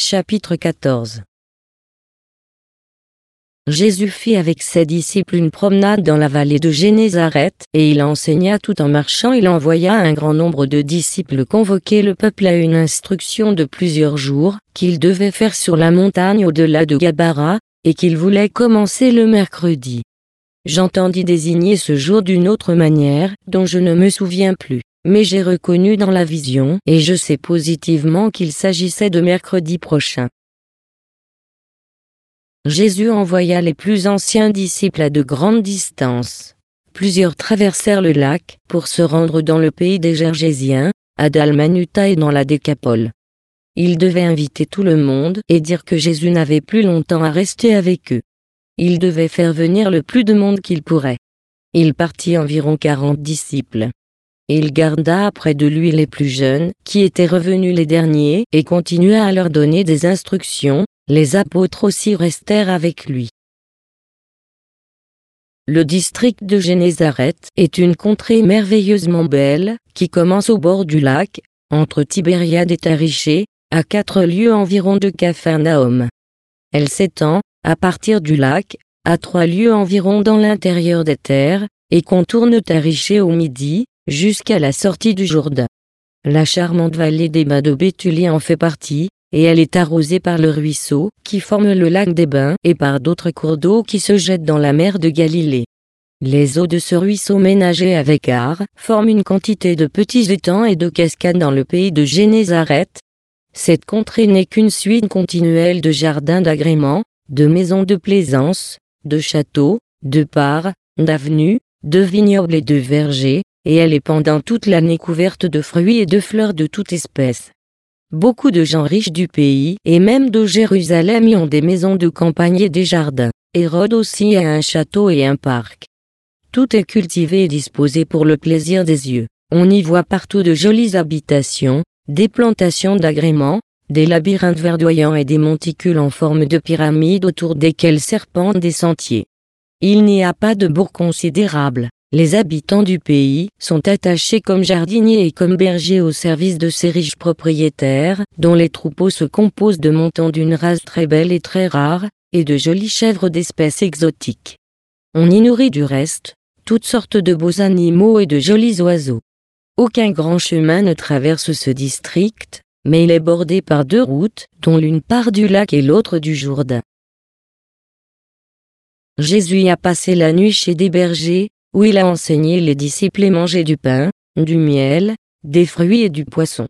Chapitre 14. Jésus fit avec ses disciples une promenade dans la vallée de Génézareth, et il enseigna tout en marchant. Il envoya un grand nombre de disciples convoquer le peuple à une instruction de plusieurs jours, qu'ils devaient faire sur la montagne au-delà de Gabara, et qu'ils voulaient commencer le mercredi. J'entendis désigner ce jour d'une autre manière, dont je ne me souviens plus. Mais j'ai reconnu dans la vision, et je sais positivement qu'il s'agissait de mercredi prochain. Jésus envoya les plus anciens disciples à de grandes distances. Plusieurs traversèrent le lac, pour se rendre dans le pays des Gergésiens, à Dalmanuta et dans la Décapole. Ils devaient inviter tout le monde et dire que Jésus n'avait plus longtemps à rester avec eux. Ils devaient faire venir le plus de monde qu'ils pourraient. Il partit environ 40 disciples. Il garda près de lui les plus jeunes, qui étaient revenus les derniers, et continua à leur donner des instructions. Les apôtres aussi restèrent avec lui. Le district de Génézareth est une contrée merveilleusement belle, qui commence au bord du lac, entre Tibériade et Tariché, à 4 lieues environ de Capharnaüm. Elle s'étend, à partir du lac, à 3 lieues environ dans l'intérieur des terres, et contourne Tariché au midi, jusqu'à la sortie du Jourdain. La charmante vallée des bains de Béthulie en fait partie, et elle est arrosée par le ruisseau, qui forme le lac des Bains, et par d'autres cours d'eau qui se jettent dans la mer de Galilée. Les eaux de ce ruisseau ménagé avec art, forment une quantité de petits étangs et de cascades dans le pays de Génézareth. Cette contrée n'est qu'une suite continuelle de jardins d'agrément, de maisons de plaisance, de châteaux, de parcs, d'avenues, de vignobles et de vergers, et elle est pendant toute l'année couverte de fruits et de fleurs de toute espèce. Beaucoup de gens riches du pays, et même de Jérusalem, y ont des maisons de campagne et des jardins. Hérode aussi a un château et un parc. Tout est cultivé et disposé pour le plaisir des yeux. On y voit partout de jolies habitations, des plantations d'agréments, des labyrinthes verdoyants et des monticules en forme de pyramide autour desquels serpentent des sentiers. Il n'y a pas de bourg considérable. Les habitants du pays sont attachés comme jardiniers et comme bergers au service de ces riches propriétaires, dont les troupeaux se composent de moutons d'une race très belle et très rare, et de jolies chèvres d'espèces exotiques. On y nourrit du reste toutes sortes de beaux animaux et de jolis oiseaux. Aucun grand chemin ne traverse ce district, mais il est bordé par 2 routes, dont l'une part du lac et l'autre du Jourdain. Jésus y a passé la nuit chez des bergers, où il a enseigné les disciples et mangé du pain, du miel, des fruits et du poisson.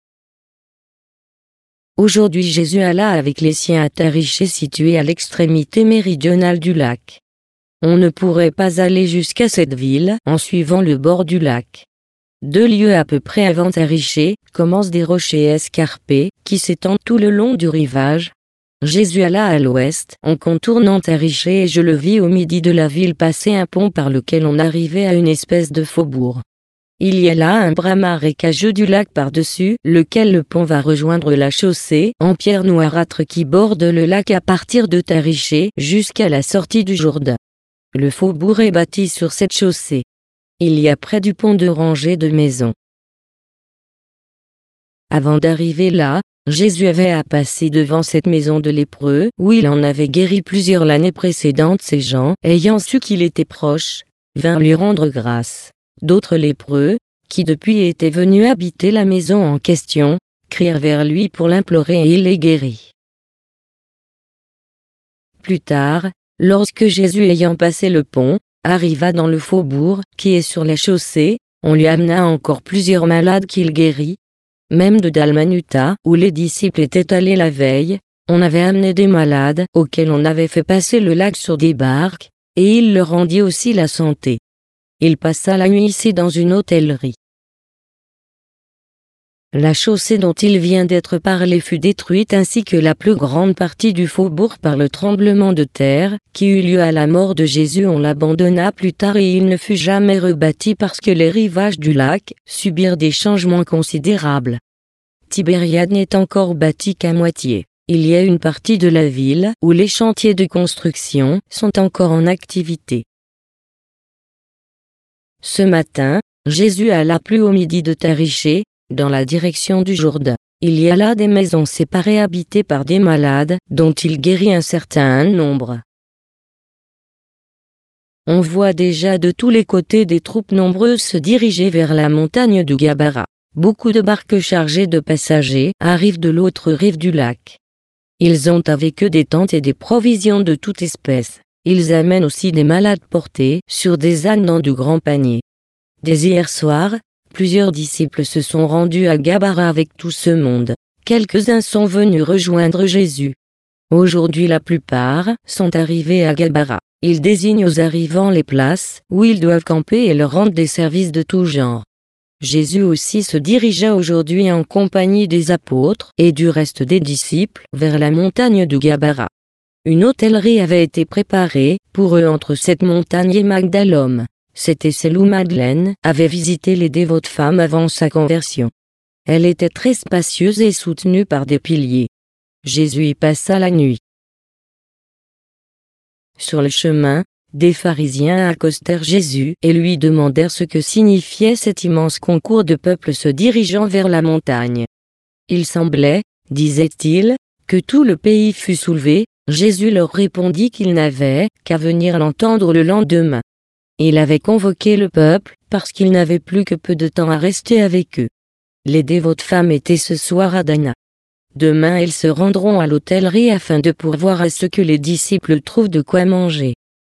Aujourd'hui Jésus alla avec les siens à Tariché situé à l'extrémité méridionale du lac. On ne pourrait pas aller jusqu'à cette ville en suivant le bord du lac. 2 lieues à peu près avant Tariché, commencent des rochers escarpés, qui s'étendent tout le long du rivage. Jésus alla à l'ouest, en contournant Tariché, et je le vis au midi de la ville passer un pont par lequel on arrivait à une espèce de faubourg. Il y a là un bras marécageux du lac par-dessus, lequel le pont va rejoindre la chaussée, en pierre noirâtre qui borde le lac à partir de Tariché, jusqu'à la sortie du Jourdain. Le faubourg est bâti sur cette chaussée. Il y a près du pont 2 rangées de maisons. Avant d'arriver là, Jésus avait à passer devant cette maison de lépreux, où il en avait guéri plusieurs l'année précédente. Ces gens, ayant su qu'il était proche, vinrent lui rendre grâce. D'autres lépreux, qui depuis étaient venus habiter la maison en question, crièrent vers lui pour l'implorer et il les guérit. Plus tard, lorsque Jésus ayant passé le pont, arriva dans le faubourg, qui est sur la chaussée, on lui amena encore plusieurs malades qu'il guérit. Même de Dalmanuta, où les disciples étaient allés la veille, on avait amené des malades, auxquels on avait fait passer le lac sur des barques, et il leur rendit aussi la santé. Il passa la nuit ici dans une hôtellerie. La chaussée dont il vient d'être parlé fut détruite ainsi que la plus grande partie du faubourg par le tremblement de terre, qui eut lieu à la mort de Jésus. On l'abandonna plus tard et il ne fut jamais rebâti parce que les rivages du lac subirent des changements considérables. Tibériade n'est encore bâti qu'à moitié. Il y a une partie de la ville où les chantiers de construction sont encore en activité. Ce matin, Jésus alla plus au midi de Tariché, dans la direction du Jourdain. Il y a là des maisons séparées habitées par des malades, dont il guérit un certain nombre. On voit déjà de tous les côtés des troupes nombreuses se diriger vers la montagne de Gabara. Beaucoup de barques chargées de passagers arrivent de l'autre rive du lac. Ils ont avec eux des tentes et des provisions de toute espèce. Ils amènent aussi des malades portés sur des ânes dans de grands paniers. Dès hier soir, plusieurs disciples se sont rendus à Gabara avec tout ce monde. Quelques-uns sont venus rejoindre Jésus. Aujourd'hui la plupart sont arrivés à Gabara. Ils désignent aux arrivants les places où ils doivent camper et leur rendent des services de tout genre. Jésus aussi se dirigea aujourd'hui en compagnie des apôtres et du reste des disciples vers la montagne de Gabara. Une hôtellerie avait été préparée pour eux entre cette montagne et Magdalome. C'était celle où Madeleine avait visité les dévotes femmes avant sa conversion. Elle était très spacieuse et soutenue par des piliers. Jésus y passa la nuit. Sur le chemin, des pharisiens accostèrent Jésus et lui demandèrent ce que signifiait cet immense concours de peuple se dirigeant vers la montagne. Il semblait, disait-il, que tout le pays fût soulevé. Jésus leur répondit qu'il n'avait qu'à venir l'entendre le lendemain. Il avait convoqué le peuple parce qu'il n'avait plus que peu de temps à rester avec eux. Les dévotes femmes étaient ce soir à Dana. Demain elles se rendront à l'hôtellerie afin de pourvoir à ce que les disciples trouvent de quoi manger.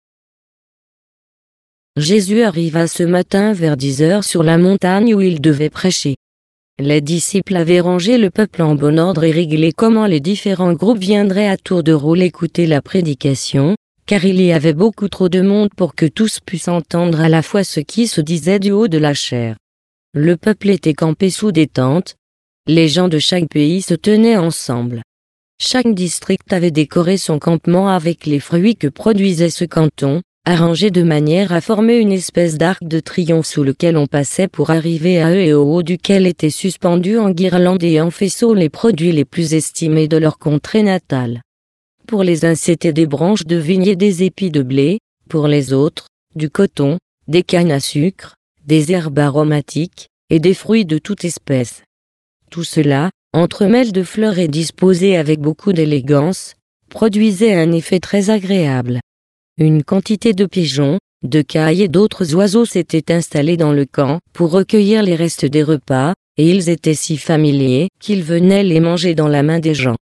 Jésus arriva ce matin vers 10 heures sur la montagne où il devait prêcher. Les disciples avaient rangé le peuple en bon ordre et réglé comment les différents groupes viendraient à tour de rôle écouter la prédication, car il y avait beaucoup trop de monde pour que tous puissent entendre à la fois ce qui se disait du haut de la chaire. Le peuple était campé sous des tentes. Les gens de chaque pays se tenaient ensemble. Chaque district avait décoré son campement avec les fruits que produisait ce canton, arrangés de manière à former une espèce d'arc de triomphe sous lequel on passait pour arriver à eux et au haut duquel étaient suspendus en guirlandes et en faisceaux les produits les plus estimés de leur contrée natale. Pour les uns c'étaient des branches de vigne et des épis de blé, pour les autres, du coton, des cannes à sucre, des herbes aromatiques, et des fruits de toute espèce. Tout cela, entremêlé de fleurs et disposé avec beaucoup d'élégance, produisait un effet très agréable. Une quantité de pigeons, de cailles et d'autres oiseaux s'étaient installés dans le camp pour recueillir les restes des repas, et ils étaient si familiers qu'ils venaient les manger dans la main des gens.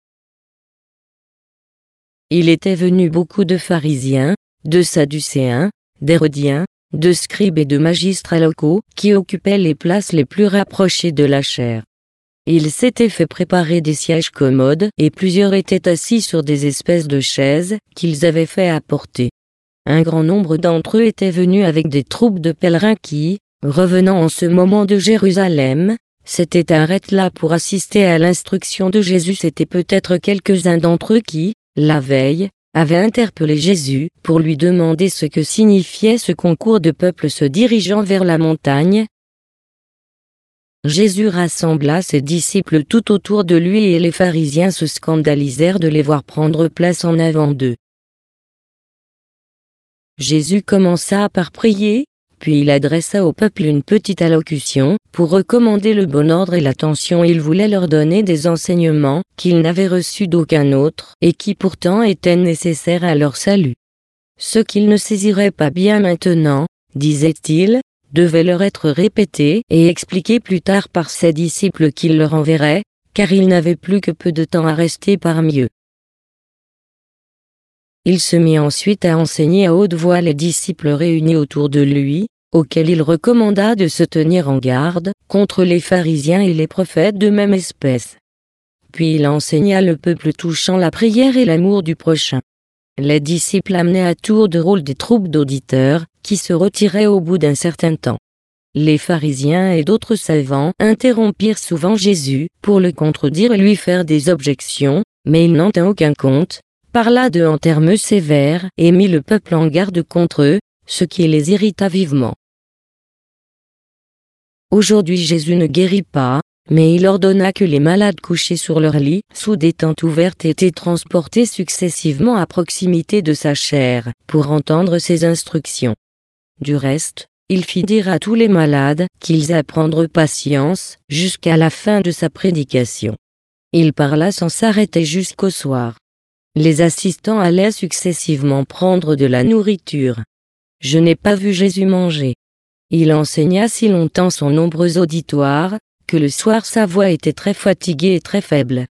Il était venu beaucoup de pharisiens, de sadducéens, d'hérodiens, de scribes et de magistrats locaux qui occupaient les places les plus rapprochées de la chaire. Ils s'étaient fait préparer des sièges commodes et plusieurs étaient assis sur des espèces de chaises qu'ils avaient fait apporter. Un grand nombre d'entre eux étaient venus avec des troupes de pèlerins qui, revenant en ce moment de Jérusalem, s'étaient arrêtés là pour assister à l'instruction de Jésus. C'étaient peut-être quelques-uns d'entre eux qui, la veille, avaient interpellé Jésus pour lui demander ce que signifiait ce concours de peuple se dirigeant vers la montagne. Jésus rassembla ses disciples tout autour de lui et les pharisiens se scandalisèrent de les voir prendre place en avant d'eux. Jésus commença par prier, puis il adressa au peuple une petite allocution, pour recommander le bon ordre et l'attention. Il voulait leur donner des enseignements qu'ils n'avaient reçus d'aucun autre, et qui pourtant étaient nécessaires à leur salut. Ce qu'ils ne saisiraient pas bien maintenant, disait-il, devait leur être répété et expliqué plus tard par ses disciples qu'il leur enverrait, car il n'avait plus que peu de temps à rester parmi eux. Il se mit ensuite à enseigner à haute voix les disciples réunis autour de lui, auxquels il recommanda de se tenir en garde contre les pharisiens et les prophètes de même espèce. Puis il enseigna le peuple touchant la prière et l'amour du prochain. Les disciples amenaient à tour de rôle des troupes d'auditeurs, qui se retiraient au bout d'un certain temps. Les pharisiens et d'autres savants interrompirent souvent Jésus pour le contredire et lui faire des objections, mais il n'en tint aucun compte, parla d'eux en termes sévères et mit le peuple en garde contre eux, ce qui les irrita vivement. Aujourd'hui Jésus ne guérit pas, mais il ordonna que les malades couchés sur leur lit, sous des tentes ouvertes, étaient transportés successivement à proximité de sa chaire, pour entendre ses instructions. Du reste, il fit dire à tous les malades qu'ils aient à prendre patience jusqu'à la fin de sa prédication. Il parla sans s'arrêter jusqu'au soir. Les assistants allaient successivement prendre de la nourriture. Je n'ai pas vu Jésus manger. Il enseigna si longtemps son nombreux auditoire, que le soir sa voix était très fatiguée et très faible.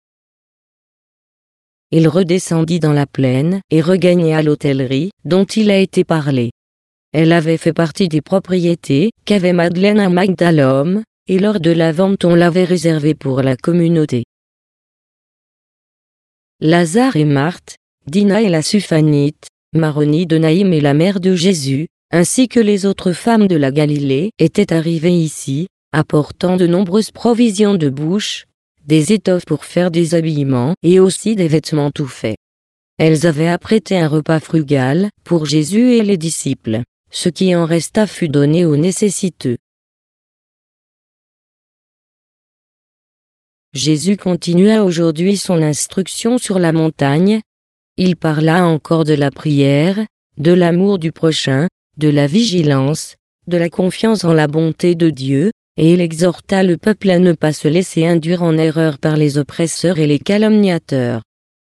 Il redescendit dans la plaine et regagna l'hôtellerie, dont il a été parlé. Elle avait fait partie des propriétés qu'avait Madeleine à Magdalhomme, et lors de la vente on l'avait réservée pour la communauté. Lazare et Marthe, Dina et la Suphanite, Maronie de Naïm et la mère de Jésus, ainsi que les autres femmes de la Galilée, étaient arrivées ici, apportant de nombreuses provisions de bouche, des étoffes pour faire des habillements et aussi des vêtements tout faits. Elles avaient apprêté un repas frugal pour Jésus et les disciples. Ce qui en resta fut donné aux nécessiteux. Jésus continua aujourd'hui son instruction sur la montagne. Il parla encore de la prière, de l'amour du prochain, de la vigilance, de la confiance en la bonté de Dieu, et il exhorta le peuple à ne pas se laisser induire en erreur par les oppresseurs et les calomniateurs.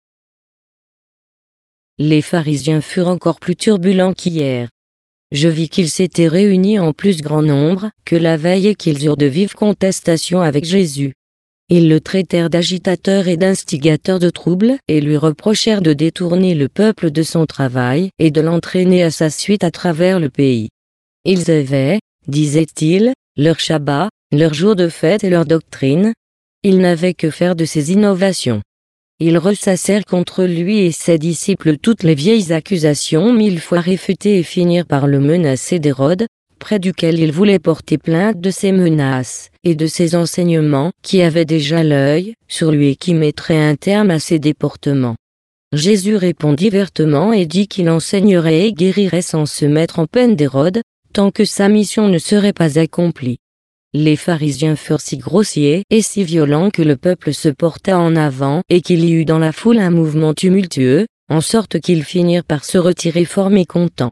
Les pharisiens furent encore plus turbulents qu'hier. Je vis qu'ils s'étaient réunis en plus grand nombre que la veille et qu'ils eurent de vives contestations avec Jésus. Ils le traitèrent d'agitateur et d'instigateur de troubles et lui reprochèrent de détourner le peuple de son travail et de l'entraîner à sa suite à travers le pays. Ils avaient, disaient-ils, leur Shabbat, leur jour de fête et leur doctrine. Ils n'avaient que faire de ces innovations. Ils ressassèrent contre lui et ses disciples toutes les vieilles accusations 1000 fois réfutées et finirent par le menacer d'Hérode, près duquel ils voulaient porter plainte de ses menaces et de ses enseignements qui avaient déjà l'œil sur lui et qui mettraient un terme à ses déportements. Jésus répondit vertement et dit qu'il enseignerait et guérirait sans se mettre en peine d'Hérode, tant que sa mission ne serait pas accomplie. Les pharisiens furent si grossiers et si violents que le peuple se porta en avant et qu'il y eut dans la foule un mouvement tumultueux, en sorte qu'ils finirent par se retirer fort mécontents.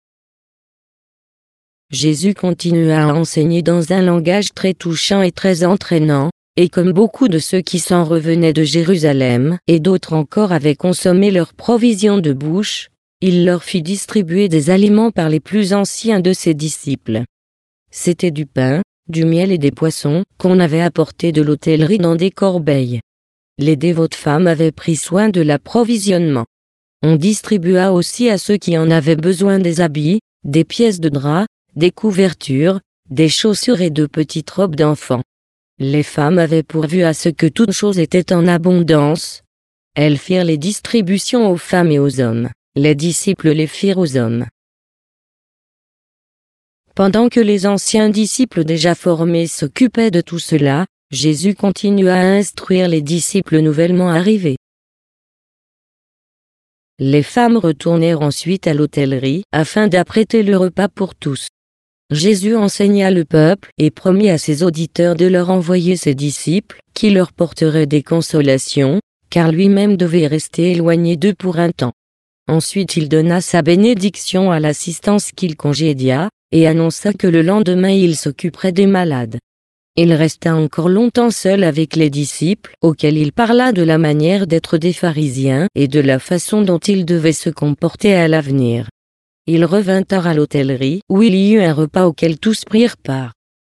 Jésus continua à enseigner dans un langage très touchant et très entraînant, et comme beaucoup de ceux qui s'en revenaient de Jérusalem et d'autres encore avaient consommé leurs provisions de bouche, il leur fit distribuer des aliments par les plus anciens de ses disciples. C'était du pain, du miel et des poissons, qu'on avait apporté de l'hôtellerie dans des corbeilles. Les dévotes femmes avaient pris soin de l'approvisionnement. On distribua aussi à ceux qui en avaient besoin des habits, des pièces de drap, des couvertures, des chaussures et de petites robes d'enfants. Les femmes avaient pourvu à ce que toute chose était en abondance. Elles firent les distributions aux femmes et aux hommes. Les disciples les firent aux hommes. Pendant que les anciens disciples déjà formés s'occupaient de tout cela, Jésus continua à instruire les disciples nouvellement arrivés. Les femmes retournèrent ensuite à l'hôtellerie afin d'apprêter le repas pour tous. Jésus enseigna le peuple et promit à ses auditeurs de leur envoyer ses disciples, qui leur porteraient des consolations, car lui-même devait rester éloigné d'eux pour un temps. Ensuite il donna sa bénédiction à l'assistance qu'il congédia, et annonça que le lendemain il s'occuperait des malades. Il resta encore longtemps seul avec les disciples, auxquels il parla de la manière d'être des pharisiens et de la façon dont ils devaient se comporter à l'avenir. Il revint tard à l'hôtellerie, où il y eut un repas auquel tous prirent part.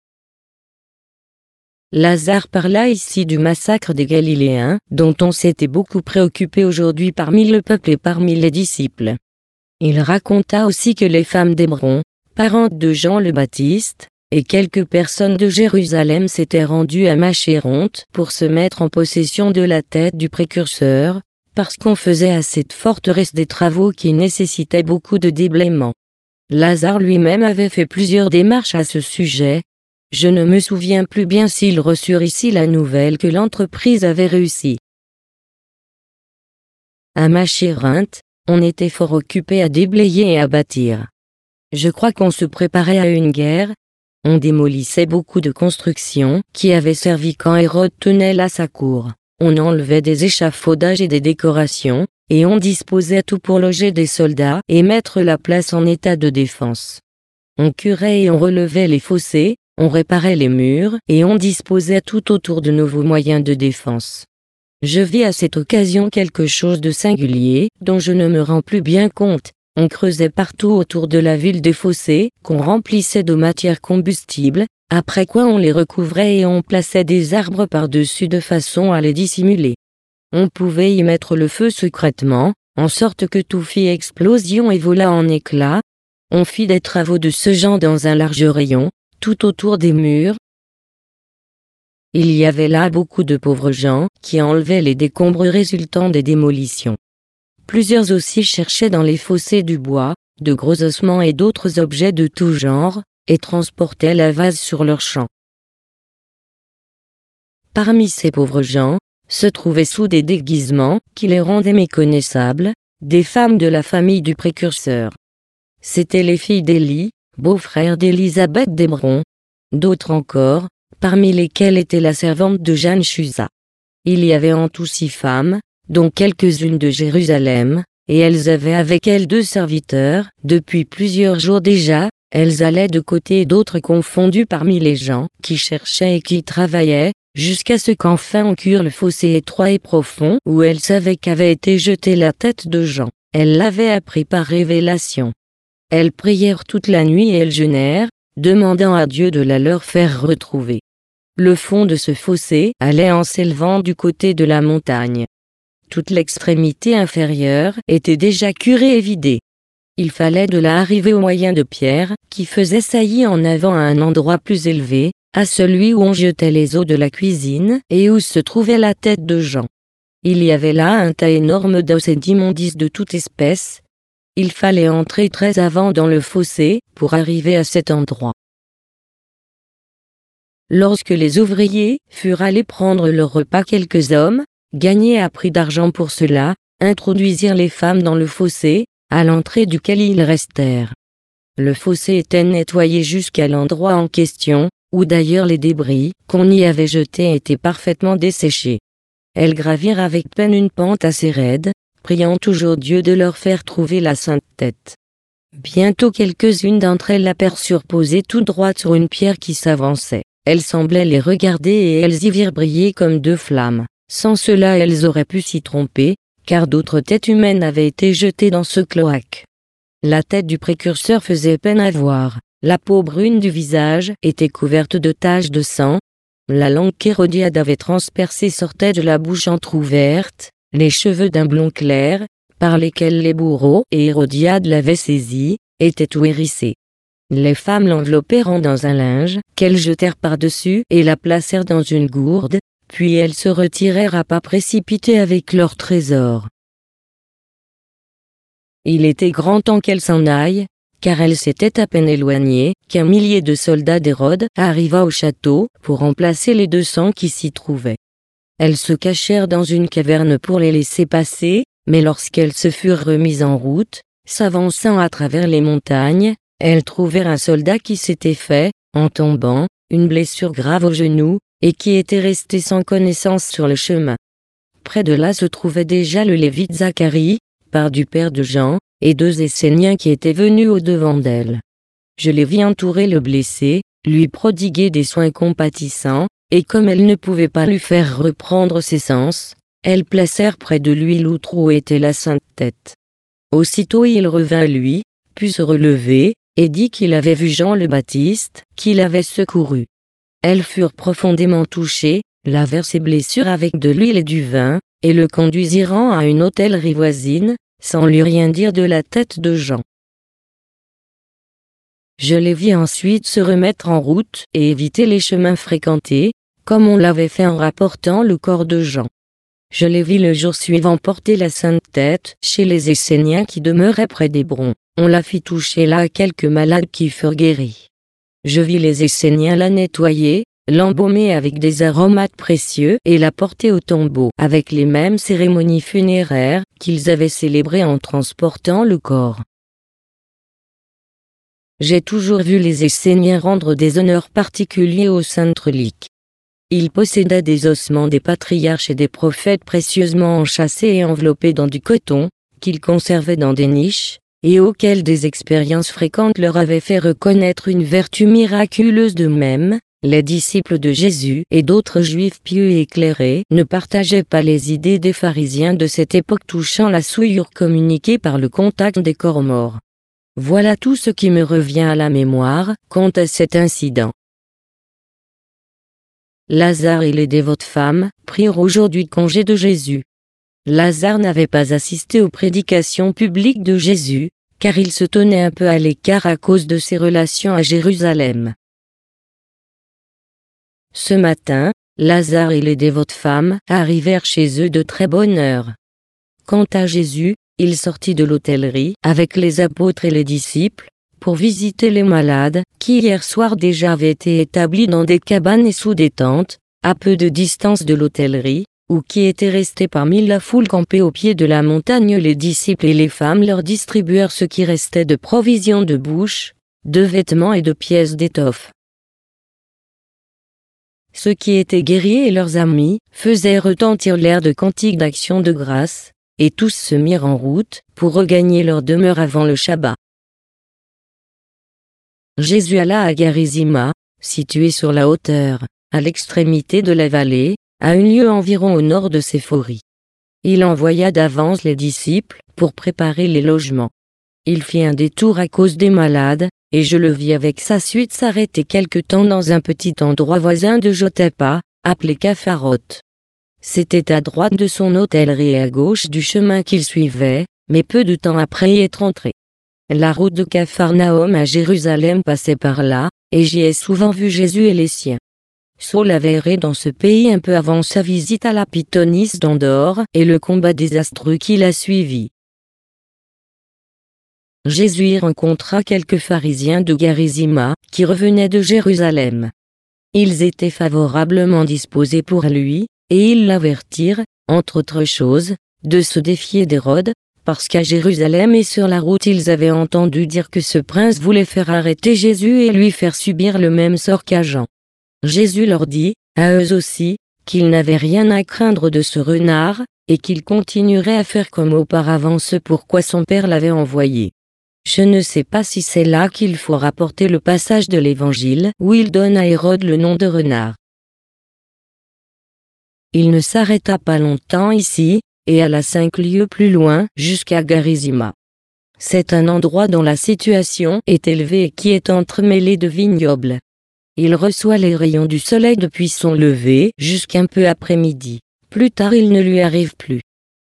Lazare parla ici du massacre des Galiléens, dont on s'était beaucoup préoccupé aujourd'hui parmi le peuple et parmi les disciples. Il raconta aussi que les femmes d'Hébron, parentes de Jean le Baptiste, et quelques personnes de Jérusalem s'étaient rendues à Machéronte pour se mettre en possession de la tête du précurseur, parce qu'on faisait à cette forteresse des travaux qui nécessitaient beaucoup de déblaiement. Lazare lui-même avait fait plusieurs démarches à ce sujet. Je ne me souviens plus bien s'ils reçurent ici la nouvelle que l'entreprise avait réussi. À Machéronte, on était fort occupé à déblayer et à bâtir. Je crois qu'on se préparait à une guerre. On démolissait beaucoup de constructions qui avaient servi quand Hérode tenait là sa cour. On enlevait des échafaudages et des décorations, et on disposait tout pour loger des soldats et mettre la place en état de défense. On curait et on relevait les fossés, on réparait les murs et on disposait tout autour de nouveaux moyens de défense. Je vis à cette occasion quelque chose de singulier, dont je ne me rends plus bien compte. On creusait partout autour de la ville des fossés, qu'on remplissait de matières combustibles, après quoi on les recouvrait et on plaçait des arbres par-dessus de façon à les dissimuler. On pouvait y mettre le feu secrètement, en sorte que tout fit explosion et vola en éclats. On fit des travaux de ce genre dans un large rayon, tout autour des murs. Il y avait là beaucoup de pauvres gens, qui enlevaient les décombres résultant des démolitions. Plusieurs aussi cherchaient dans les fossés du bois, de gros ossements et d'autres objets de tout genre, et transportaient la vase sur leurs champs. Parmi ces pauvres gens, se trouvaient sous des déguisements, qui les rendaient méconnaissables, des femmes de la famille du précurseur. C'étaient les filles d'Élie, beaux-frères d'Élisabeth d'Hébron. D'autres encore, parmi lesquelles était la servante de Jeanne Chusa. Il y avait en tout 6 femmes, dont quelques-unes de Jérusalem, et elles avaient avec elles 2 serviteurs. Depuis plusieurs jours déjà, elles allaient de côté et d'autre confondues parmi les gens qui cherchaient et qui travaillaient, jusqu'à ce qu'enfin on cure le fossé étroit et profond où elles savaient qu'avait été jetée la tête de Jean. Elles l'avaient appris par révélation. Elles prièrent toute la nuit et elles jeûnèrent, demandant à Dieu de la leur faire retrouver. Le fond de ce fossé allait en s'élevant du côté de la montagne. Toute l'extrémité inférieure était déjà curée et vidée. Il fallait de là arriver au moyen de pierres, qui faisaient saillie en avant à un endroit plus élevé, à celui où on jetait les eaux de la cuisine et où se trouvait la tête de Jean. Il y avait là un tas énorme d'os et d'immondices de toute espèce. Il fallait entrer très avant dans le fossé, pour arriver à cet endroit. Lorsque les ouvriers furent allés prendre leur repas, quelques hommes, gagnés à prix d'argent pour cela, introduisirent les femmes dans le fossé, à l'entrée duquel ils restèrent. Le fossé était nettoyé jusqu'à l'endroit en question, où d'ailleurs les débris qu'on y avait jetés étaient parfaitement desséchés. Elles gravirent avec peine une pente assez raide, priant toujours Dieu de leur faire trouver la sainte tête. Bientôt quelques-unes d'entre elles l'aperçurent posée tout droite sur une pierre qui s'avançait. Elles semblaient les regarder et elles y virent briller comme 2 flammes. Sans cela elles auraient pu s'y tromper, car d'autres têtes humaines avaient été jetées dans ce cloaque. La tête du précurseur faisait peine à voir, la peau brune du visage était couverte de taches de sang, la langue qu'Hérodiade avait transpercée sortait de la bouche entr'ouverte, les cheveux d'un blond clair, par lesquels les bourreaux et Hérodiade l'avaient saisie, étaient tout hérissés. Les femmes l'enveloppèrent dans un linge, qu'elles jetèrent par-dessus et la placèrent dans une gourde, puis elles se retirèrent à pas précipités avec leur trésor. Il était grand temps qu'elles s'en aillent, car elles s'étaient à peine éloignées, qu'un millier de soldats d'Hérode arriva au château pour remplacer les 200 qui s'y trouvaient. Elles se cachèrent dans une caverne pour les laisser passer, mais lorsqu'elles se furent remises en route, s'avançant à travers les montagnes, elles trouvèrent un soldat qui s'était fait, en tombant, une blessure grave au genou, et qui était resté sans connaissance sur le chemin. Près de là se trouvait déjà le lévite Zacharie, par du père de Jean, et 2 Esséniens qui étaient venus au-devant d'elle. Je les vis entourer le blessé, lui prodiguer des soins compatissants, et comme elles ne pouvaient pas lui faire reprendre ses sens, elles placèrent près de lui l'outre où était la sainte tête. Aussitôt il revint lui, put se relever, et dit qu'il avait vu Jean le Baptiste, qui l'avait secouru. Elles furent profondément touchées, lavèrent ses blessures avec de l'huile et du vin, et le conduisirent à une hôtellerie voisine, sans lui rien dire de la tête de Jean. Je les vis ensuite se remettre en route et éviter les chemins fréquentés, comme on l'avait fait en rapportant le corps de Jean. Je les vis le jour suivant porter la sainte tête chez les Esséniens qui demeuraient près d'Hébron. On la fit toucher là à quelques malades qui furent guéris. Je vis les Esséniens la nettoyer, l'embaumer avec des aromates précieux et la porter au tombeau avec les mêmes cérémonies funéraires qu'ils avaient célébrées en transportant le corps. J'ai toujours vu les Esséniens rendre des honneurs particuliers aux saintes reliques. Ils possédaient des ossements des patriarches et des prophètes précieusement enchâssés et enveloppés dans du coton, qu'ils conservaient dans des niches, et auxquels des expériences fréquentes leur avaient fait reconnaître une vertu miraculeuse d'eux-mêmes, Les disciples de Jésus et d'autres juifs pieux et éclairés ne partageaient pas les idées des pharisiens de cette époque touchant la souillure communiquée par le contact des corps morts. Voilà tout ce qui me revient à la mémoire quant à cet incident. Lazare et les dévotes femmes prirent aujourd'hui congé de Jésus. Lazare n'avait pas assisté aux prédications publiques de Jésus, car il se tenait un peu à l'écart à cause de ses relations à Jérusalem. Ce matin, Lazare et les dévotes femmes arrivèrent chez eux de très bonne heure. Quant à Jésus, il sortit de l'hôtellerie avec les apôtres et les disciples, pour visiter les malades, qui hier soir déjà avaient été établis dans des cabanes et sous des tentes, à peu de distance de l'hôtellerie, ou qui étaient restés parmi la foule campée au pied de la montagne. Les disciples et les femmes leur distribuèrent ce qui restait de provisions de bouche, de vêtements et de pièces d'étoffe. Ceux qui étaient guéris et leurs amis faisaient retentir l'air de cantiques d'action de grâce, et tous se mirent en route pour regagner leur demeure avant le Shabbat. Jésus alla à Garizima, situé sur la hauteur, à l'extrémité de la vallée, à une lieue environ au nord de Séphorie. Il envoya d'avance les disciples pour préparer les logements. Il fit un détour à cause des malades, et je le vis avec sa suite s'arrêter quelque temps dans un petit endroit voisin de Jotappa, appelé Capharoth. C'était à droite de son hôtellerie et à gauche du chemin qu'il suivait, mais peu de temps après y être entré. La route de Capharnaüm à Jérusalem passait par là, et j'y ai souvent vu Jésus et les siens. Saul avait erré dans ce pays un peu avant sa visite à la pythonisse d'Endor et le combat désastreux qui l'a suivi. Jésus y rencontra quelques pharisiens de Garizima, qui revenaient de Jérusalem. Ils étaient favorablement disposés pour lui, et ils l'avertirent, entre autres choses, de se défier d'Hérode, parce qu'à Jérusalem et sur la route ils avaient entendu dire que ce prince voulait faire arrêter Jésus et lui faire subir le même sort qu'à Jean. Jésus leur dit, à eux aussi, qu'ils n'avaient rien à craindre de ce renard, et qu'il continuerait à faire comme auparavant ce pourquoi son père l'avait envoyé. Je ne sais pas si c'est là qu'il faut rapporter le passage de l'Évangile où il donne à Hérode le nom de renard. Il ne s'arrêta pas longtemps ici, et alla 5 lieues plus loin jusqu'à Garizima. C'est un endroit dont la situation est élevée et qui est entremêlé de vignobles. Il reçoit les rayons du soleil depuis son lever jusqu'un peu après-midi. Plus tard il ne lui arrive plus.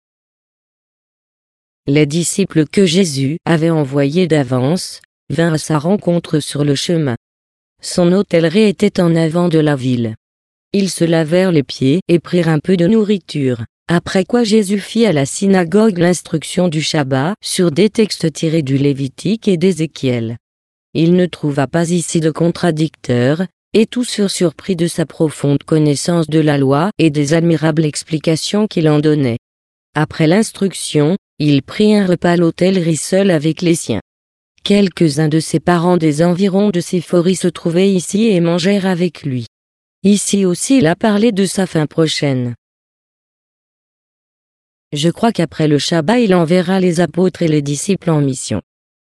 Les disciples que Jésus avait envoyés d'avance vinrent à sa rencontre sur le chemin. Son hôtellerie était en avant de la ville. Ils se lavèrent les pieds et prirent un peu de nourriture, après quoi Jésus fit à la synagogue l'instruction du Shabbat sur des textes tirés du Lévitique et d'Ézéchiel. Il ne trouva pas ici de contradicteurs, et tous furent surpris de sa profonde connaissance de la loi et des admirables explications qu'il en donnait. Après l'instruction, il prit un repas à l'hôtellerie seul avec les siens. Quelques-uns de ses parents des environs de Séphorie se trouvaient ici et mangèrent avec lui. Ici aussi il a parlé de sa fin prochaine. Je crois qu'après le Shabbat il enverra les apôtres et les disciples en mission.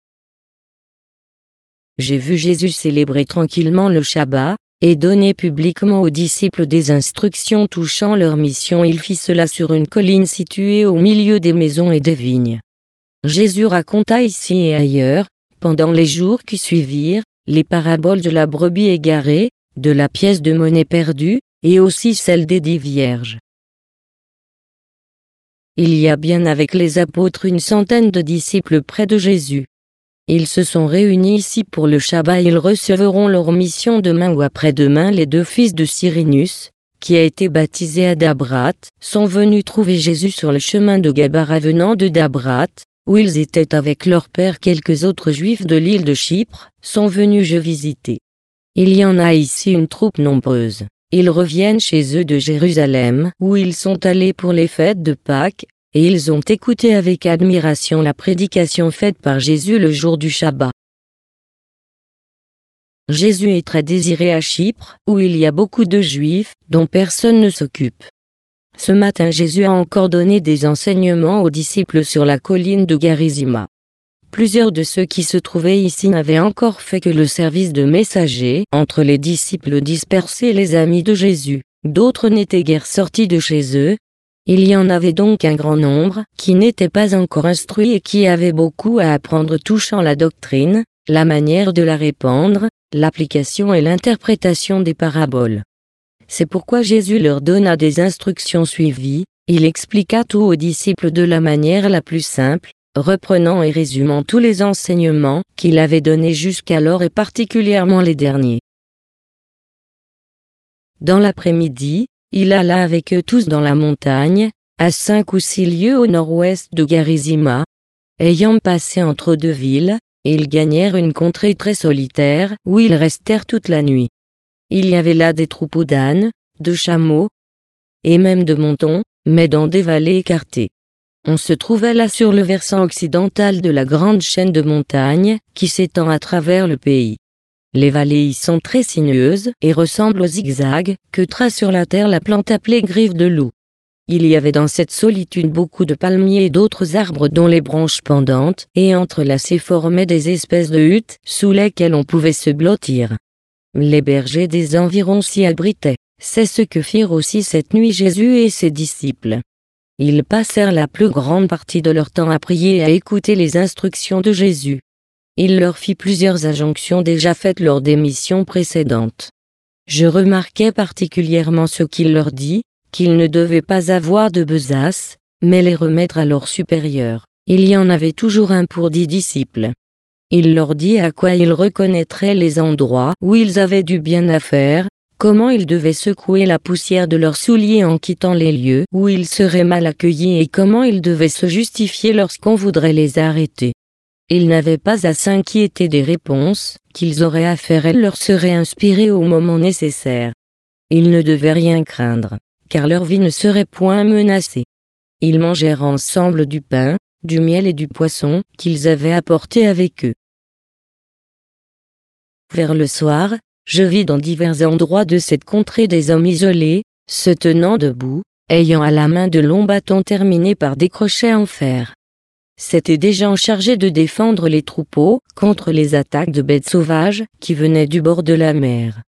J'ai vu Jésus célébrer tranquillement le Shabbat, et donner publiquement aux disciples des instructions touchant leur mission. Il fit cela sur une colline située au milieu des maisons et des vignes. Jésus raconta ici et ailleurs, pendant les jours qui suivirent, les paraboles de la brebis égarée, de la pièce de monnaie perdue, et aussi celle des 10 vierges. Il y a bien avec les apôtres 100 de disciples près de Jésus. Ils se sont réunis ici pour le Shabbat et ils recevront leur mission demain ou après-demain. Les 2 fils de Cyrinus, qui a été baptisé à Dabrat, sont venus trouver Jésus sur le chemin de Gabara venant de Dabrat, où ils étaient avec leur père. Quelques autres juifs de l'île de Chypre sont venus visiter. Il y en a ici une troupe nombreuse. Ils reviennent chez eux de Jérusalem, où ils sont allés pour les fêtes de Pâques, et ils ont écouté avec admiration la prédication faite par Jésus le jour du Shabbat. Jésus est très désiré à Chypre, où il y a beaucoup de Juifs, dont personne ne s'occupe. Ce matin Jésus a encore donné des enseignements aux disciples sur la colline de Garizima. Plusieurs de ceux qui se trouvaient ici n'avaient encore fait que le service de messager entre les disciples dispersés et les amis de Jésus. D'autres n'étaient guère sortis de chez eux. Il y en avait donc un grand nombre qui n'étaient pas encore instruits et qui avaient beaucoup à apprendre touchant la doctrine, la manière de la répandre, l'application et l'interprétation des paraboles. C'est pourquoi Jésus leur donna des instructions suivies. Il expliqua tout aux disciples de la manière la plus simple, reprenant et résumant tous les enseignements qu'il avait donnés jusqu'alors et particulièrement les derniers. Dans l'après-midi, il alla avec eux tous dans la montagne, à 5 ou 6 lieues au nord-ouest de Garizima. Ayant passé entre deux villes, ils gagnèrent une contrée très solitaire où ils restèrent toute la nuit. Il y avait là des troupeaux d'ânes, de chameaux et même de moutons, mais dans des vallées écartées. On se trouvait là sur le versant occidental de la grande chaîne de montagnes qui s'étend à travers le pays. Les vallées y sont très sinueuses et ressemblent aux zigzags que trace sur la terre la plante appelée griffe de loup. Il y avait dans cette solitude beaucoup de palmiers et d'autres arbres dont les branches pendantes et entrelacées formaient des espèces de huttes sous lesquelles on pouvait se blottir. Les bergers des environs s'y abritaient. C'est ce que firent aussi cette nuit Jésus et ses disciples. Ils passèrent la plus grande partie de leur temps à prier et à écouter les instructions de Jésus. Il leur fit plusieurs injonctions déjà faites lors des missions précédentes. Je remarquai particulièrement ce qu'il leur dit, qu'ils ne devaient pas avoir de besace, mais les remettre à leurs supérieurs. Il y en avait toujours un pour 10 disciples. Il leur dit à quoi ils reconnaîtraient les endroits où ils avaient du bien à faire, comment ils devaient secouer la poussière de leurs souliers en quittant les lieux où ils seraient mal accueillis et comment ils devaient se justifier lorsqu'on voudrait les arrêter. Ils n'avaient pas à s'inquiéter des réponses qu'ils auraient à faire, elles leur seraient inspirées au moment nécessaire. Ils ne devaient rien craindre, car leur vie ne serait point menacée. Ils mangèrent ensemble du pain, du miel et du poisson qu'ils avaient apporté avec eux. Vers le soir, je vis dans divers endroits de cette contrée des hommes isolés, se tenant debout, ayant à la main de longs bâtons terminés par des crochets en fer. C'étaient des gens chargés de défendre les troupeaux contre les attaques de bêtes sauvages qui venaient du bord de la mer.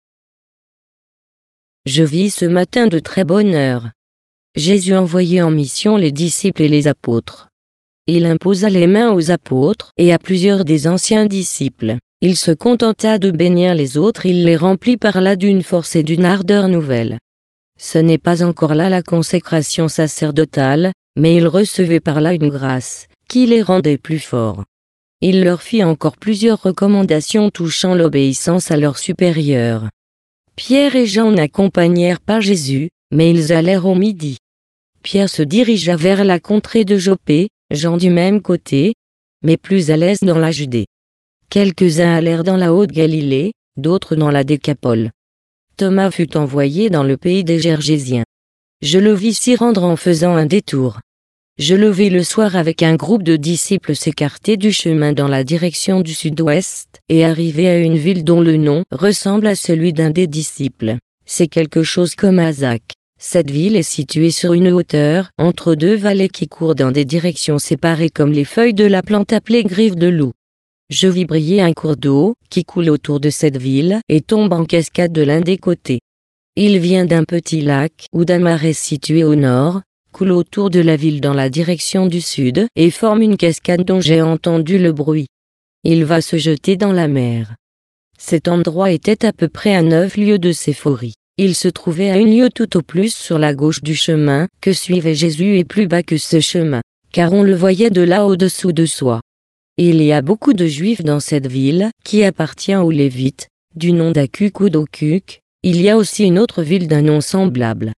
Je vis ce matin de très bonne heure. Jésus envoyait en mission les disciples et les apôtres. Il imposa les mains aux apôtres et à plusieurs des anciens disciples. Il se contenta de bénir les autres, il les remplit par là d'une force et d'une ardeur nouvelle. Ce n'est pas encore là la consécration sacerdotale, mais il recevait par là une grâce, qui les rendait plus forts. Il leur fit encore plusieurs recommandations touchant l'obéissance à leurs supérieurs. Pierre et Jean n'accompagnèrent pas Jésus, mais ils allèrent au midi. Pierre se dirigea vers la contrée de Jopé, Jean du même côté, mais plus à l'aise dans la Judée. Quelques-uns allèrent dans la Haute-Galilée, d'autres dans la Décapole. Thomas fut envoyé dans le pays des Gergésiens. Je le vis s'y rendre en faisant un détour. Je le vis le soir avec un groupe de disciples s'écarter du chemin dans la direction du sud-ouest, et arriver à une ville dont le nom ressemble à celui d'un des disciples. C'est quelque chose comme Azac. Cette ville est située sur une hauteur, entre deux vallées qui courent dans des directions séparées comme les feuilles de la plante appelée griffe de loup. Je vis briller un cours d'eau, qui coule autour de cette ville, et tombe en cascade de l'un des côtés. Il vient d'un petit lac, ou d'un marais situé au nord, coule autour de la ville dans la direction du sud, et forme une cascade dont j'ai entendu le bruit. Il va se jeter dans la mer. Cet endroit était à peu près à 9 lieues de Séphorie. Il se trouvait à 1 lieue tout au plus sur la gauche du chemin, que suivait Jésus et plus bas que ce chemin, car on le voyait de là au-dessous de soi. Il y a beaucoup de Juifs dans cette ville, qui appartient aux Lévites, du nom d'Akuk ou d'Okuk. Il y a aussi une autre ville d'un nom semblable.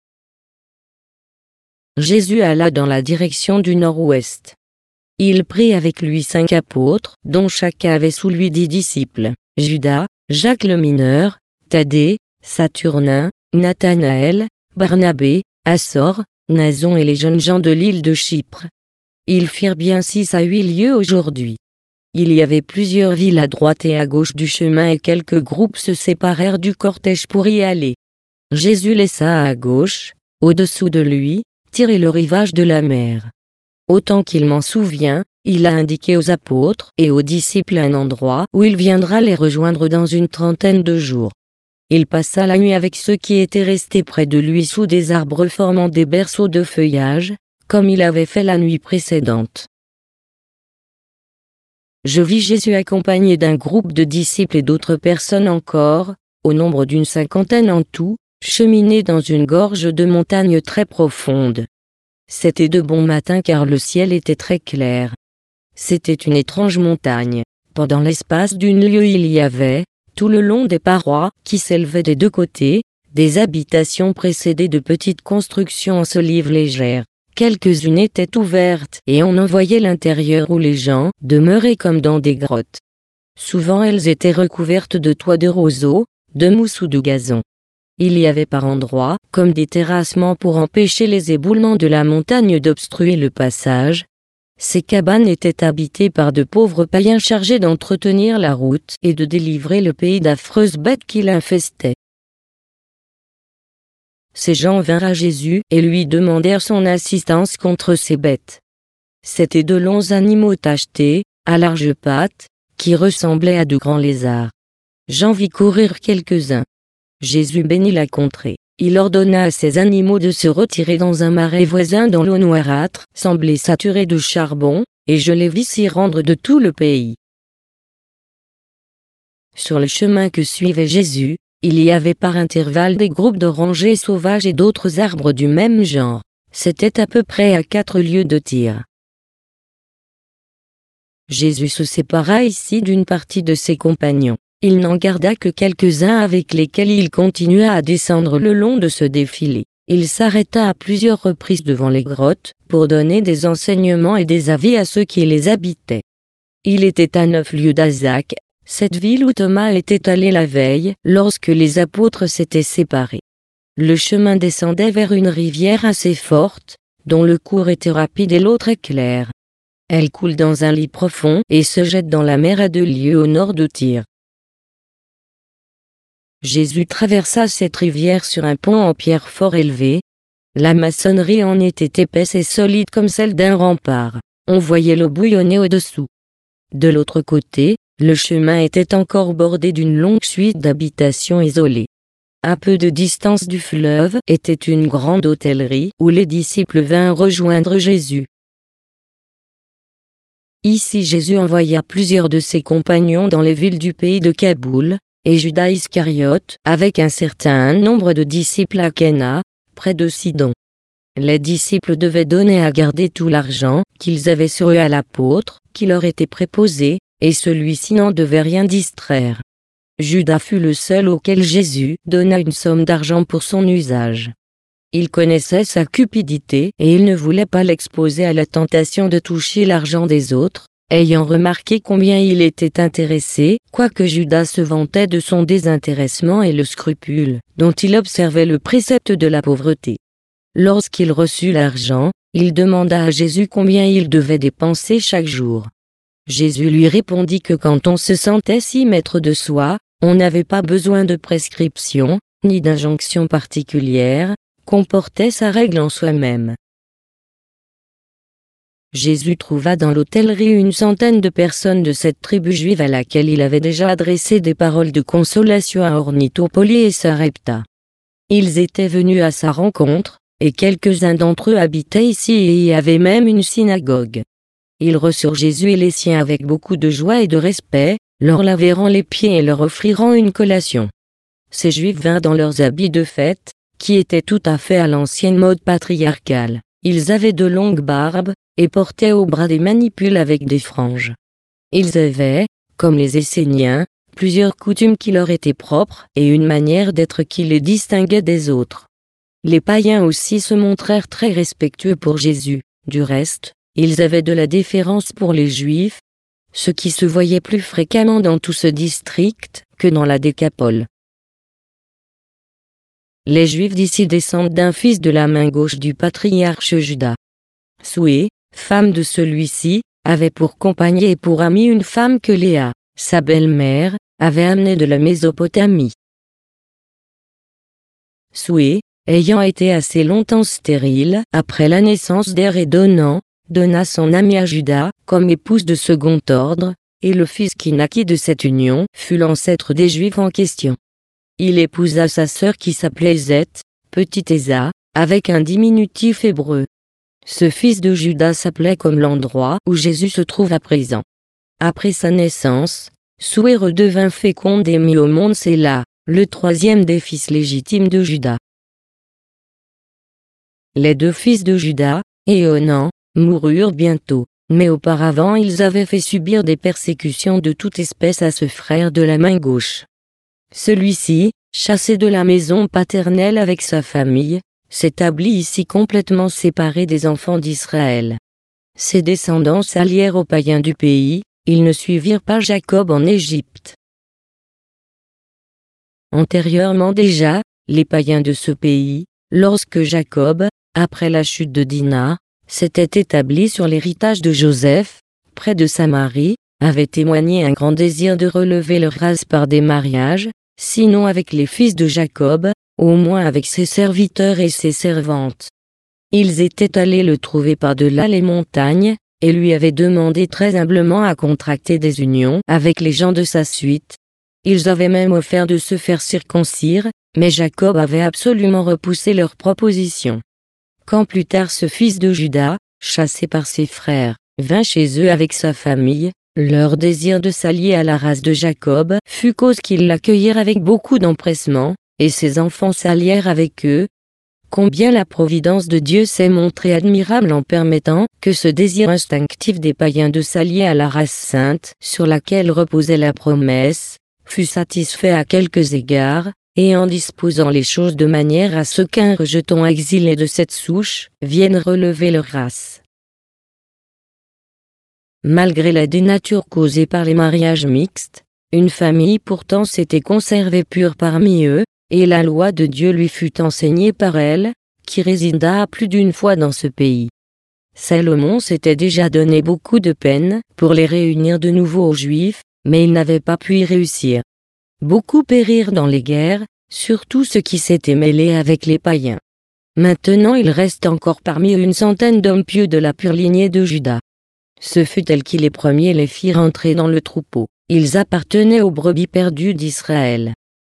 Jésus alla dans la direction du nord-ouest. Il prit avec lui 5 apôtres, dont chacun avait sous lui 10 disciples, Judas, Jacques le mineur, Thaddée, Saturnin, Nathanaël, Barnabé, Assor, Nason et les jeunes gens de l'île de Chypre. Ils firent bien 6 à 8 lieues aujourd'hui. Il y avait plusieurs villes à droite et à gauche du chemin et quelques groupes se séparèrent du cortège pour y aller. Jésus laissa à gauche, au-dessous de lui, tirer le rivage de la mer. Autant qu'il m'en souvient, il a indiqué aux apôtres et aux disciples un endroit où il viendra les rejoindre dans une trentaine de jours. Il passa la nuit avec ceux qui étaient restés près de lui sous des arbres formant des berceaux de feuillage, comme il avait fait la nuit précédente. Je vis Jésus accompagné d'un groupe de disciples et d'autres personnes encore, au nombre d'une cinquantaine en tout, cheminer dans une gorge de montagne très profonde. C'était de bon matin car le ciel était très clair. C'était une étrange montagne. Pendant l'espace d'une lieue il y avait, tout le long des parois, qui s'élevaient des deux côtés, des habitations précédées de petites constructions en solives légères. Quelques-unes étaient ouvertes et on en voyait l'intérieur où les gens demeuraient comme dans des grottes. Souvent elles étaient recouvertes de toits de roseaux, de mousse ou de gazon. Il y avait par endroits comme des terrassements pour empêcher les éboulements de la montagne d'obstruer le passage. Ces cabanes étaient habitées par de pauvres païens chargés d'entretenir la route et de délivrer le pays d'affreuses bêtes qui l'infestaient. Ces gens vinrent à Jésus et lui demandèrent son assistance contre ces bêtes. C'étaient de longs animaux tachetés, à larges pattes, qui ressemblaient à de grands lézards. J'en vis courir quelques-uns. Jésus bénit la contrée. Il ordonna à ces animaux de se retirer dans un marais voisin dont l'eau noirâtre semblait saturée de charbon, et je les vis s'y rendre de tout le pays. Sur le chemin que suivait Jésus, il y avait par intervalles des groupes d'orangers sauvages et d'autres arbres du même genre. C'était à peu près à 4 lieues de tir. Jésus se sépara ici d'une partie de ses compagnons. Il n'en garda que quelques-uns avec lesquels il continua à descendre le long de ce défilé. Il s'arrêta à plusieurs reprises devant les grottes, pour donner des enseignements et des avis à ceux qui les habitaient. Il était à 9 lieues d'Azac, cette ville où Thomas était allé la veille, lorsque les apôtres s'étaient séparés. Le chemin descendait vers une rivière assez forte, dont le cours était rapide et l'eau très claire. Elle coule dans un lit profond et se jette dans la mer à 2 lieues au nord de Tyr. Jésus traversa cette rivière sur un pont en pierre fort élevé. La maçonnerie en était épaisse et solide comme celle d'un rempart. On voyait l'eau bouillonner au-dessous. De l'autre côté, le chemin était encore bordé d'une longue suite d'habitations isolées. À peu de distance du fleuve était une grande hôtellerie où les disciples vinrent rejoindre Jésus. Ici Jésus envoya plusieurs de ses compagnons dans les villes du pays de Kaboul, et Judas Iscariote, avec un certain nombre de disciples à Cana, près de Sidon. Les disciples devaient donner à garder tout l'argent qu'ils avaient sur eux à l'apôtre, qui leur était préposé, et celui-ci n'en devait rien distraire. Judas fut le seul auquel Jésus donna une somme d'argent pour son usage. Il connaissait sa cupidité et il ne voulait pas l'exposer à la tentation de toucher l'argent des autres, ayant remarqué combien il était intéressé, quoique Judas se vantait de son désintéressement et le scrupule, dont il observait le précepte de la pauvreté. Lorsqu'il reçut l'argent, il demanda à Jésus combien il devait dépenser chaque jour. Jésus lui répondit que quand on se sentait si maître de soi, on n'avait pas besoin de prescription, ni d'injonction particulière, qu'on portait sa règle en soi-même. Jésus trouva dans l'hôtellerie une centaine de personnes de cette tribu juive à laquelle il avait déjà adressé des paroles de consolation à Ornithopoli et Sarepta. Ils étaient venus à sa rencontre, et quelques-uns d'entre eux habitaient ici et y avait même une synagogue. Ils reçurent Jésus et les siens avec beaucoup de joie et de respect, leur lavèrent les pieds et leur offrirent une collation. Ces Juifs vinrent dans leurs habits de fête, qui étaient tout à fait à l'ancienne mode patriarcale. Ils avaient de longues barbes, et portaient au bras des manipules avec des franges. Ils avaient, comme les Esséniens, plusieurs coutumes qui leur étaient propres et une manière d'être qui les distinguait des autres. Les païens aussi se montrèrent très respectueux pour Jésus. Du reste, ils avaient de la déférence pour les Juifs, ce qui se voyait plus fréquemment dans tout ce district que dans la Décapole. Les Juifs d'ici descendent d'un fils de la main gauche du patriarche Judas. Soué, femme de celui-ci, avait pour compagne et pour amie une femme que Léa, sa belle-mère, avait amenée de la Mésopotamie. Soué, ayant été assez longtemps stérile après la naissance d'Er et d'Onan, donna son amie à Juda comme épouse de second ordre, et le fils qui naquit de cette union fut l'ancêtre des Juifs en question. Il épousa sa sœur qui s'appelait Zeth, petite Esa, avec un diminutif hébreu. Ce fils de Juda s'appelait comme l'endroit où Jésus se trouve à présent. Après sa naissance, Soué redevint féconde et mit au monde Séla, le troisième des fils légitimes de Juda. Les deux fils de Juda, et Onan, moururent bientôt, mais auparavant ils avaient fait subir des persécutions de toute espèce à ce frère de la main gauche. Celui-ci, chassé de la maison paternelle avec sa famille, s'établit ici complètement séparé des enfants d'Israël. Ses descendants s'allièrent aux païens du pays, ils ne suivirent pas Jacob en Égypte. Antérieurement déjà, les païens de ce pays, lorsque Jacob, après la chute de Dina, s'était établi sur l'héritage de Joseph, près de Samarie, avaient témoigné un grand désir de relever leur race par des mariages, sinon avec les fils de Jacob, au moins avec ses serviteurs et ses servantes. Ils étaient allés le trouver par-delà les montagnes, et lui avaient demandé très humblement à contracter des unions avec les gens de sa suite. Ils avaient même offert de se faire circoncire, mais Jacob avait absolument repoussé leur proposition. Quand plus tard ce fils de Juda, chassé par ses frères, vint chez eux avec sa famille, leur désir de s'allier à la race de Jacob fut cause qu'ils l'accueillirent avec beaucoup d'empressement, et ses enfants s'allièrent avec eux. Combien la providence de Dieu s'est montrée admirable en permettant que ce désir instinctif des païens de s'allier à la race sainte, sur laquelle reposait la promesse, fut satisfait à quelques égards, et en disposant les choses de manière à ce qu'un rejeton exilé de cette souche vienne relever leur race. Malgré la dénature causée par les mariages mixtes, une famille pourtant s'était conservée pure parmi eux, et la loi de Dieu lui fut enseignée par elle, qui résida plus d'une fois dans ce pays. Salomon s'était déjà donné beaucoup de peine pour les réunir de nouveau aux Juifs, mais il n'avait pas pu y réussir. Beaucoup périrent dans les guerres, surtout ceux qui s'étaient mêlés avec les païens. Maintenant il reste encore parmi eux une centaine d'hommes pieux de la pure lignée de Juda. Ce fut elle qui les premiers les fit rentrer dans le troupeau. Ils appartenaient aux brebis perdues d'Israël.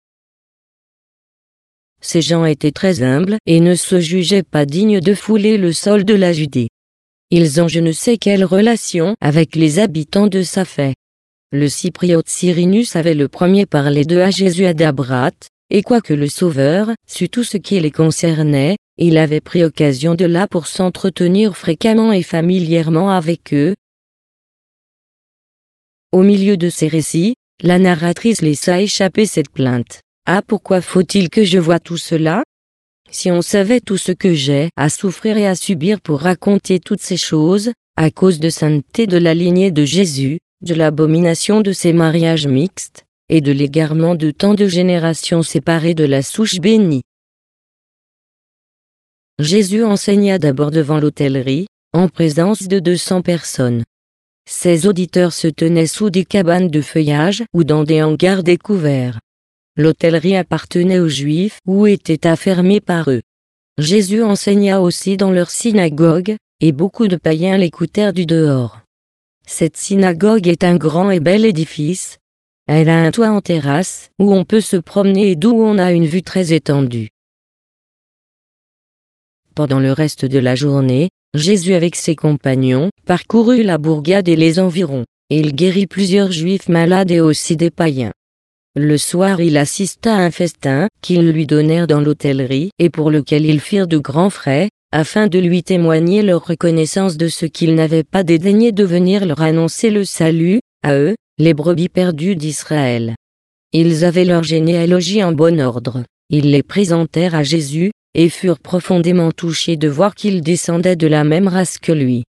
Ces gens étaient très humbles et ne se jugeaient pas dignes de fouler le sol de la Judée. Ils ont je ne sais quelle relation avec les habitants de Saphé. Le Cypriote Cyrinus avait le premier parlé d'eux à Jésus à Dabrat, et quoique le Sauveur sût tout ce qui les concernait, il avait pris occasion de là pour s'entretenir fréquemment et familièrement avec eux. Au milieu de ces récits, la narratrice laissa échapper cette plainte. « Ah, pourquoi faut-il que je voie tout cela ? Si on savait tout ce que j'ai à souffrir et à subir pour raconter toutes ces choses, à cause de sainteté de la lignée de Jésus, de l'abomination de ces mariages mixtes, et de l'égarement de tant de générations séparées de la souche bénie. » Jésus enseigna d'abord devant l'hôtellerie, en présence de 200 personnes. Ses auditeurs se tenaient sous des cabanes de feuillage ou dans des hangars découverts. L'hôtellerie appartenait aux Juifs ou était affermée par eux. Jésus enseigna aussi dans leur synagogue, et beaucoup de païens l'écoutèrent du dehors. Cette synagogue est un grand et bel édifice. Elle a un toit en terrasse, où on peut se promener et d'où on a une vue très étendue. Pendant le reste de la journée, Jésus avec ses compagnons parcourut la bourgade et les environs, et il guérit plusieurs Juifs malades et aussi des païens. Le soir il assista à un festin qu'ils lui donnèrent dans l'hôtellerie et pour lequel ils firent de grands frais, afin de lui témoigner leur reconnaissance de ce qu'ils n'avaient pas dédaigné de venir leur annoncer le salut, à eux, les brebis perdues d'Israël. Ils avaient leur généalogie en bon ordre, ils les présentèrent à Jésus, et furent profondément touchés de voir qu'ils descendaient de la même race que lui.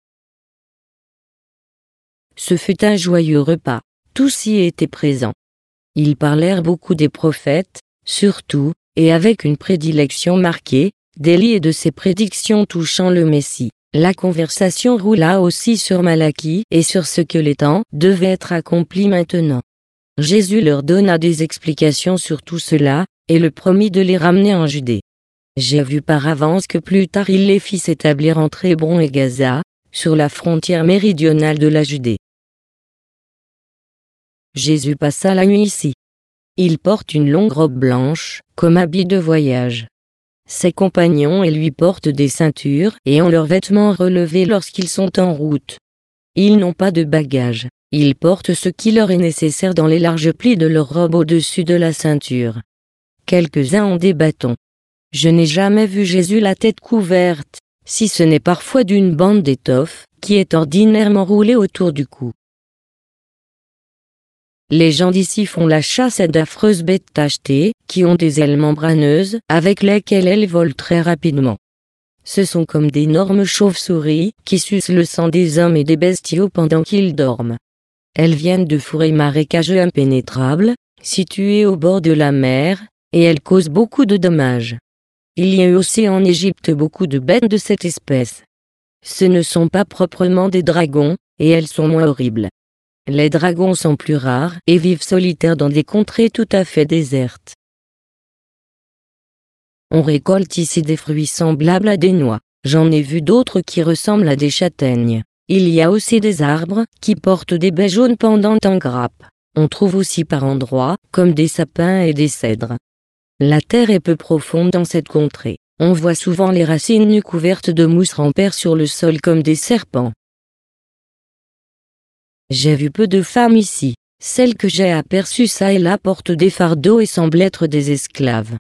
Ce fut un joyeux repas, tous y étaient présents. Ils parlèrent beaucoup des prophètes, surtout, et avec une prédilection marquée, d'Élie et de ses prédictions touchant le Messie. La conversation roula aussi sur Malachie et sur ce que les temps devaient être accomplis maintenant. Jésus leur donna des explications sur tout cela, et le promit de les ramener en Judée. J'ai vu par avance que plus tard il les fit s'établir entre Hébron et Gaza, sur la frontière méridionale de la Judée. Jésus passa la nuit ici. Il porte une longue robe blanche, comme habit de voyage. Ses compagnons et lui portent des ceintures et ont leurs vêtements relevés lorsqu'ils sont en route. Ils n'ont pas de bagages, ils portent ce qui leur est nécessaire dans les larges plis de leur robe au-dessus de la ceinture. Quelques-uns ont des bâtons. Je n'ai jamais vu Jésus la tête couverte, si ce n'est parfois d'une bande d'étoffe, qui est ordinairement roulée autour du cou. Les gens d'ici font la chasse à d'affreuses bêtes tachetées, qui ont des ailes membraneuses, avec lesquelles elles volent très rapidement. Ce sont comme d'énormes chauves-souris, qui sucent le sang des hommes et des bestiaux pendant qu'ils dorment. Elles viennent de forêts marécageux impénétrables, situées au bord de la mer, et elles causent beaucoup de dommages. Il y a eu aussi en Égypte beaucoup de bêtes de cette espèce. Ce ne sont pas proprement des dragons, et elles sont moins horribles. Les dragons sont plus rares et vivent solitaires dans des contrées tout à fait désertes. On récolte ici des fruits semblables à des noix. J'en ai vu d'autres qui ressemblent à des châtaignes. Il y a aussi des arbres qui portent des baies jaunes pendantes en grappes. On trouve aussi par endroits, comme des sapins et des cèdres. La terre est peu profonde dans cette contrée. On voit souvent les racines nues couvertes de mousse ramper sur le sol comme des serpents. J'ai vu peu de femmes ici. Celles que j'ai aperçues çà et là portent des fardeaux et semblent être des esclaves.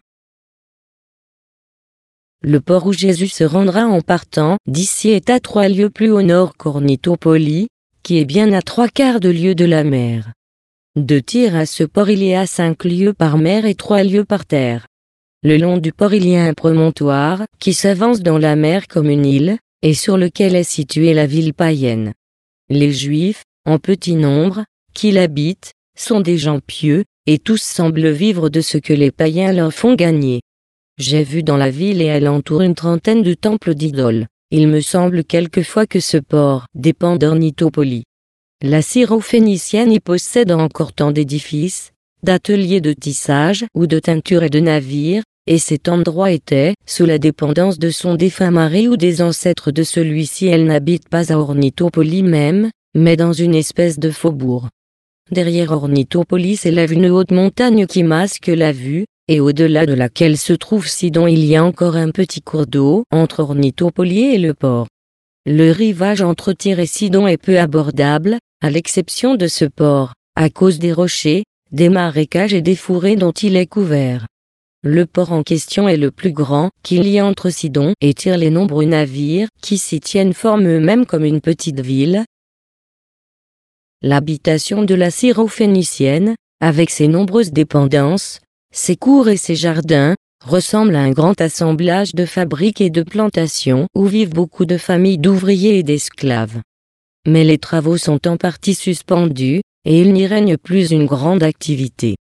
Le port où Jésus se rendra en partant d'ici est à 3 lieues plus au nord qu'Ornithopoli, qui est bien à 3/4 de lieue de la mer. De Tyr à ce port il y a 5 lieues par mer et 3 lieues par terre. Le long du port il y a un promontoire, qui s'avance dans la mer comme une île, et sur lequel est située la ville païenne. Les Juifs, en petit nombre, qui l'habitent, sont des gens pieux, et tous semblent vivre de ce que les païens leur font gagner. J'ai vu dans la ville et alentour une trentaine de temples d'idoles. Il me semble quelquefois que ce port dépend d'Ornithopoli. La Syrophénicienne y possède encore tant d'édifices, d'ateliers de tissage ou de teinture et de navires, et cet endroit était, sous la dépendance de son défunt mari ou des ancêtres de celui-ci. Elle n'habite pas à Ornithopoli même, mais dans une espèce de faubourg. Derrière Ornithopoli s'élève une haute montagne qui masque la vue, et au-delà de laquelle se trouve Sidon il y a encore un petit cours d'eau entre Ornithopoli et le port. Le rivage entre Tyr et Sidon est peu abordable, à l'exception de ce port, à cause des rochers, des marécages et des fourrés dont il est couvert. Le port en question est le plus grand qu'il y a entre Sidon et Tyr. Les nombreux navires qui s'y tiennent forment eux-mêmes comme une petite ville. L'habitation de la Syrophénicienne, avec ses nombreuses dépendances, ses cours et ses jardins, ressemble à un grand assemblage de fabriques et de plantations où vivent beaucoup de familles d'ouvriers et d'esclaves. Mais les travaux sont en partie suspendus, et il n'y règne plus une grande activité.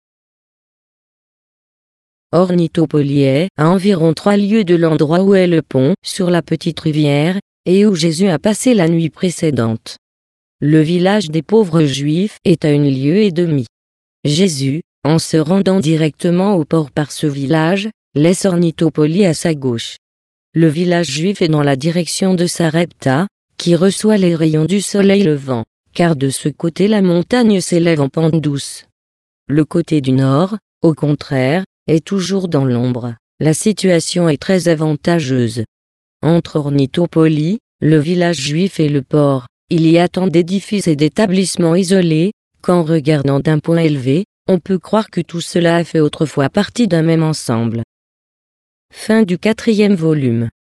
Ornithopoli est à environ 3 lieues de l'endroit où est le pont sur la petite rivière, et où Jésus a passé la nuit précédente. Le village des pauvres Juifs est à 1 lieue et demie. Jésus, en se rendant directement au port par ce village, laisse Ornithopoli à sa gauche. Le village juif est dans la direction de Sarepta, qui reçoit les rayons du soleil levant, car de ce côté la montagne s'élève en pente douce. Le côté du nord, au contraire, est toujours dans l'ombre. La situation est très avantageuse. Entre Ornithopoli, le village juif et le port, il y a tant d'édifices et d'établissements isolés, qu'en regardant d'un point élevé, on peut croire que tout cela a fait autrefois partie d'un même ensemble. Fin du 4e volume.